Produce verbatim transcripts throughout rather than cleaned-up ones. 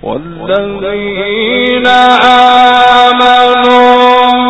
والذين آمنوا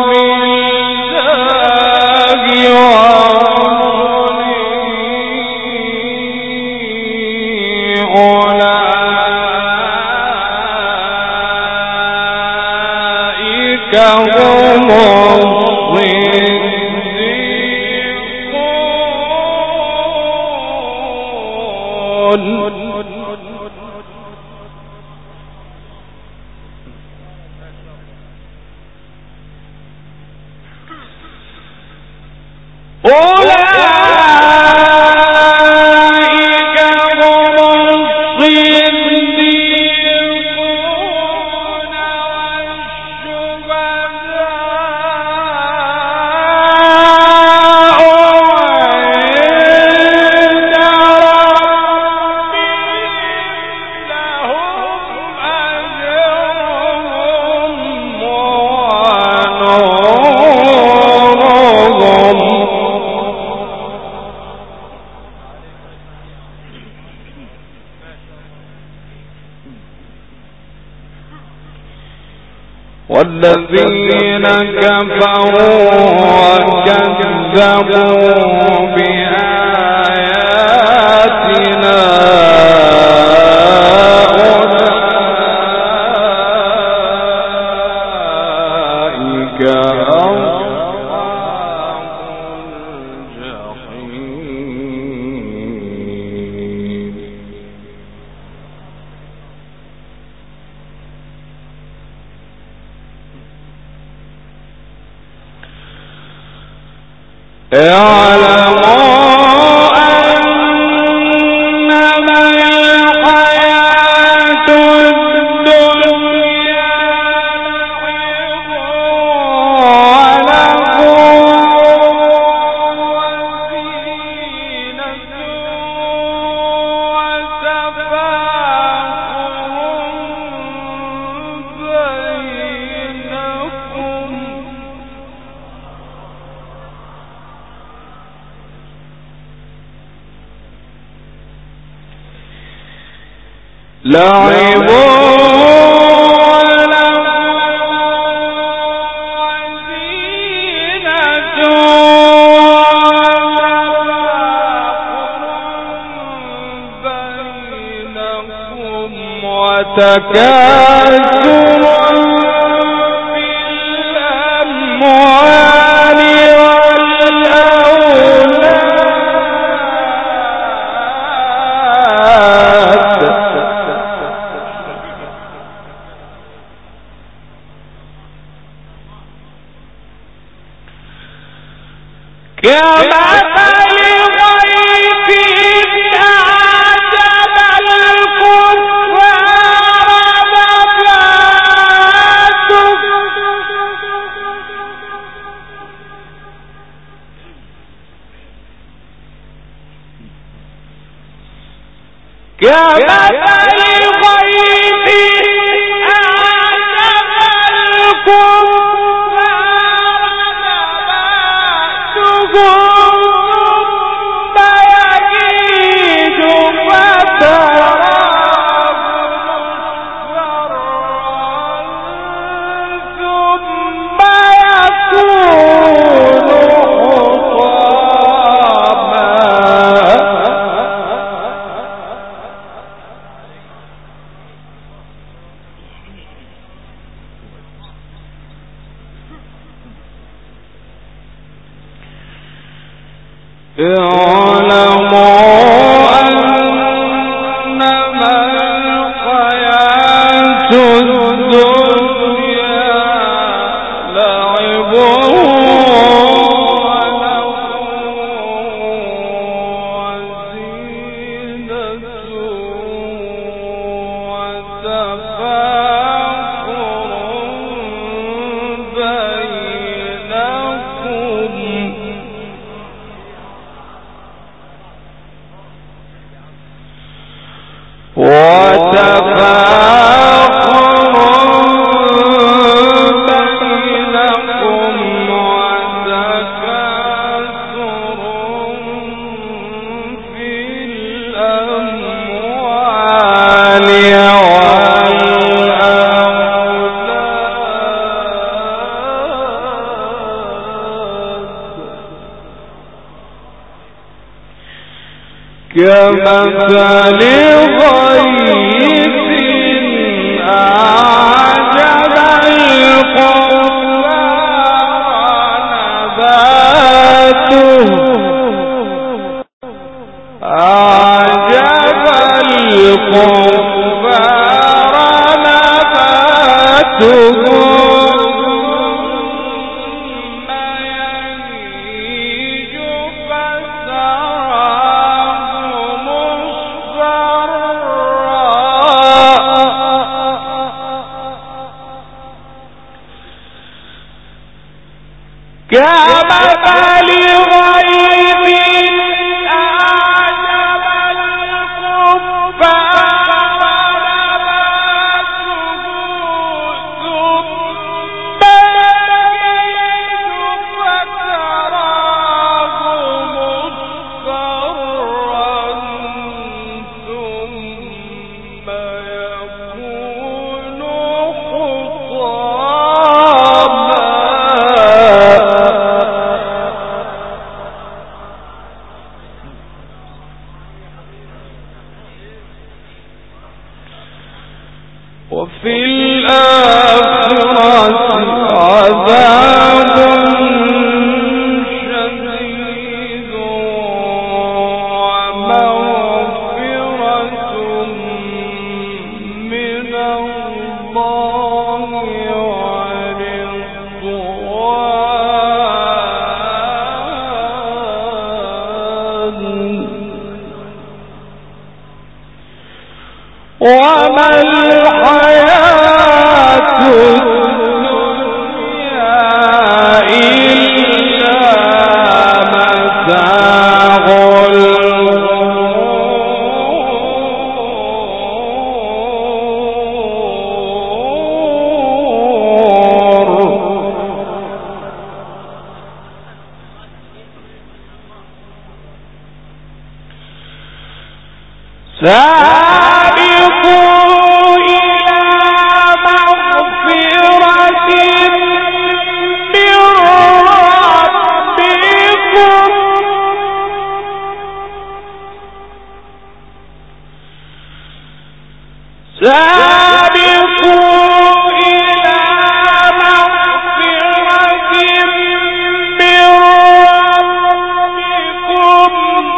والذين كفروا وكذبوا بآياتنا أولئك أصحاب الجحيم. اعلموا أنما الحياة الدنيا لعب وزينة لعب وتكاثر في الأموال والأولاد كمثل غيث أعجب الكفار نباته كمثل غيث أعجب الكفار ثم يهيج فتراه مصفرا ثم يكون اعلموا أنما الحياة الدنيا لعب وزينة وتفاخر بينكم كمثل غيث أعجب الكفار نباته أعجب الكفار نباته وفي الآخرة عذاب شديد ومغفرة من الله ورضوان وما الحياة الدنيا إلا متاع سابقوا إلى مغفرة من ربكم سابقوا إلى مغفرة من ربكم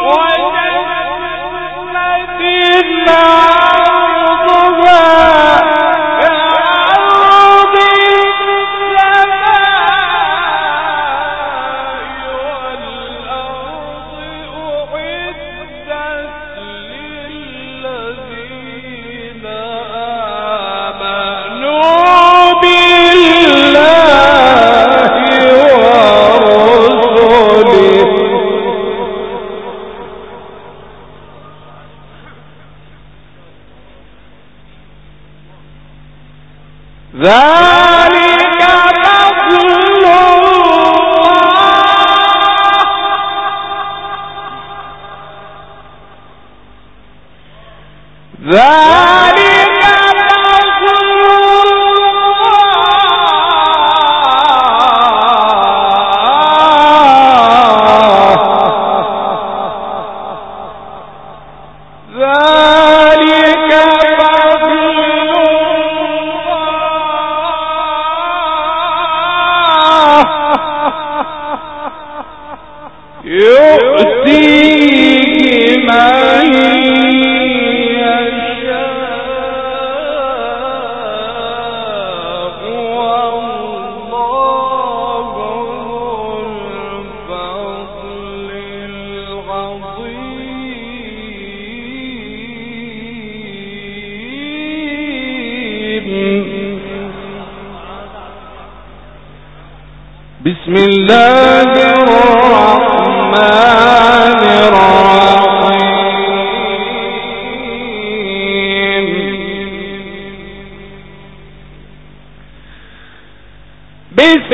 وجنة ذلك فضل الله ذلك فضل الله ذلك يؤتيه من يشاء والله ذو الفضل العظيم. بسم الله الرحمن الرحيم. بسم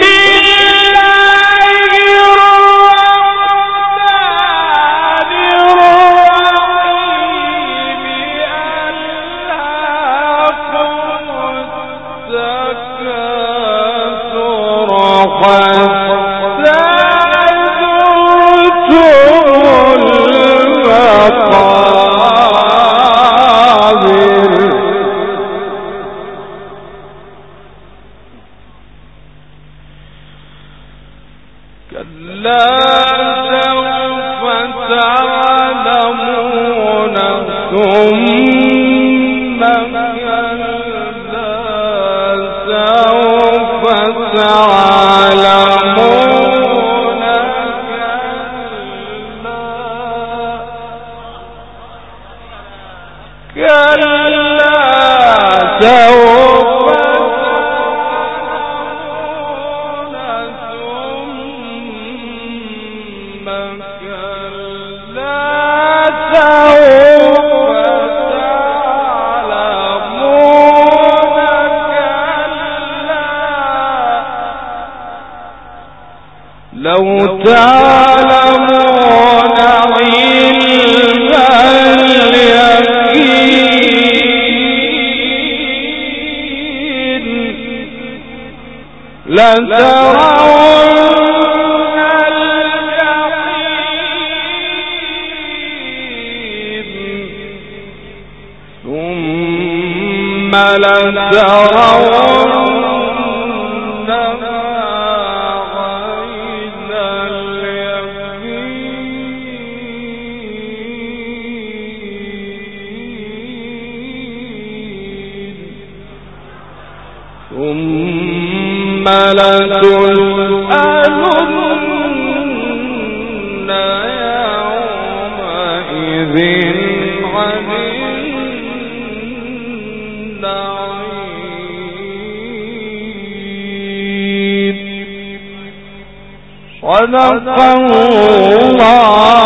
الله الرحمن الرحيم. ألهاكم التكاثر حتى زرتم المقابر كلا سوف تعلمون ثم كلا سوف تعلمون كلا سوف لو تعلمون علم اليقين لترون الجحيم ثم لترون ثم لتسألن يومئذ عن النعيم. صدق الله